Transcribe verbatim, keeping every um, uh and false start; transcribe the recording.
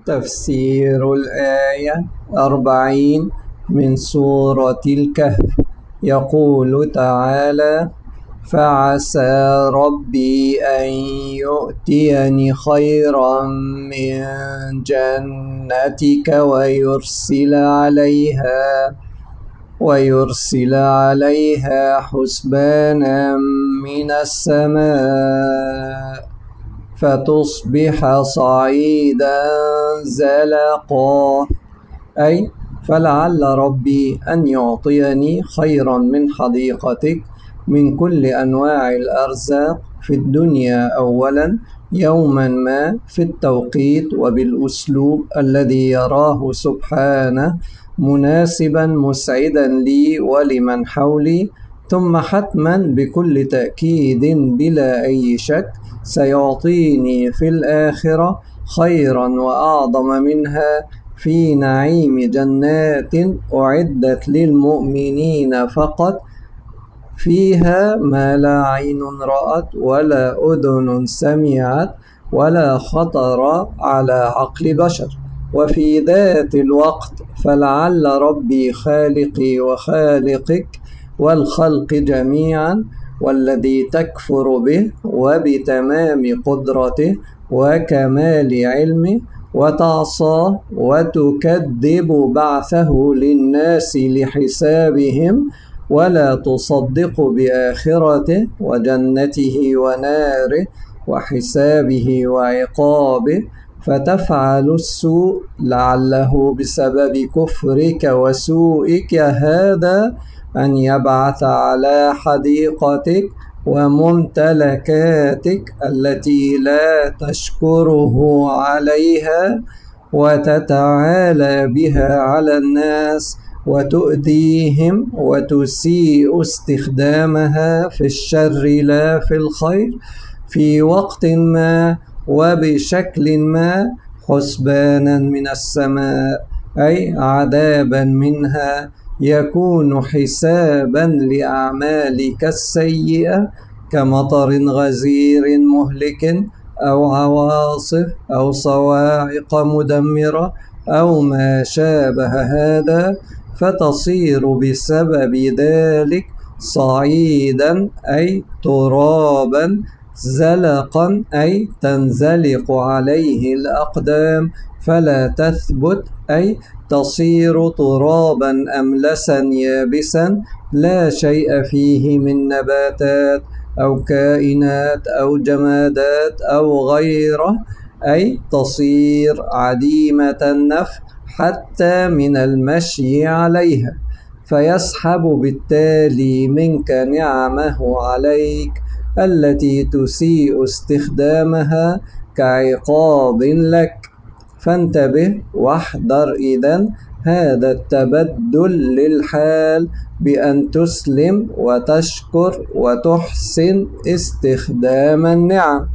تفسير الآية أربعين من سورة الكهف. يقول تعالى: فعسى ربي أن يؤتيني خيرا من جنتك ويرسل عليها ويرسل عليها حسبانا من السماء فتصبح صعيدا زلقا. أي فلعل ربي أن يعطيني خيرا من حديقتك من كل أنواع الأرزاق في الدنيا أولا، يوما ما في التوقيت وبالأسلوب الذي يراه سبحانه مناسبا مسعدا لي ولمن حولي، ثم حتما بكل تأكيد بلا أي شك سيعطيني في الآخرة خيرا وأعظم منها في نعيم جنات أعدت للمؤمنين فقط، فيها ما لا عين رأت ولا أذن سمعت ولا خطر على عقل بشر. وفي ذات الوقت فلعل ربي خالقي وخالقك والخلق جميعا، والذي تكفر به وبتمام قدرته وكمال علمه وتعصاه وتكذب بعثه للناس لحسابهم ولا تصدق بآخرته وجنته وناره وحسابه وعقابه، فتفعل السوء لعله بسبب كفرك وسوءك هذا أن يبعث على حديقتك وممتلكاتك التي لا تشكره عليها وتتعالى بها على الناس وتؤذيهم وتسيء استخدامها في الشر لا في الخير في وقت ما وبشكل ما حسبانا من السماء، أي عذابا منها يكون حسابا لأعمالك السيئة كمطر غزير مهلك أو عواصف أو صواعق مدمرة أو ما شابه هذا، فتصير بسبب ذلك صعيدا أي ترابا، زلقا أي تنزلق عليه الأقدام فلا تثبت، أي تصير ترابا أملسا يابسا لا شيء فيه من نباتات أو كائنات أو جمادات أو غيره، أي تصير عديمة النفع حتى من المشي عليها، فيسحب بالتالي منك نعمه عليك التي تسيء استخدامها كعقاب لك. فانتبه واحذر إذن هذا التبدل للحال بأن تسلم وتشكر وتحسن استخدام النعم.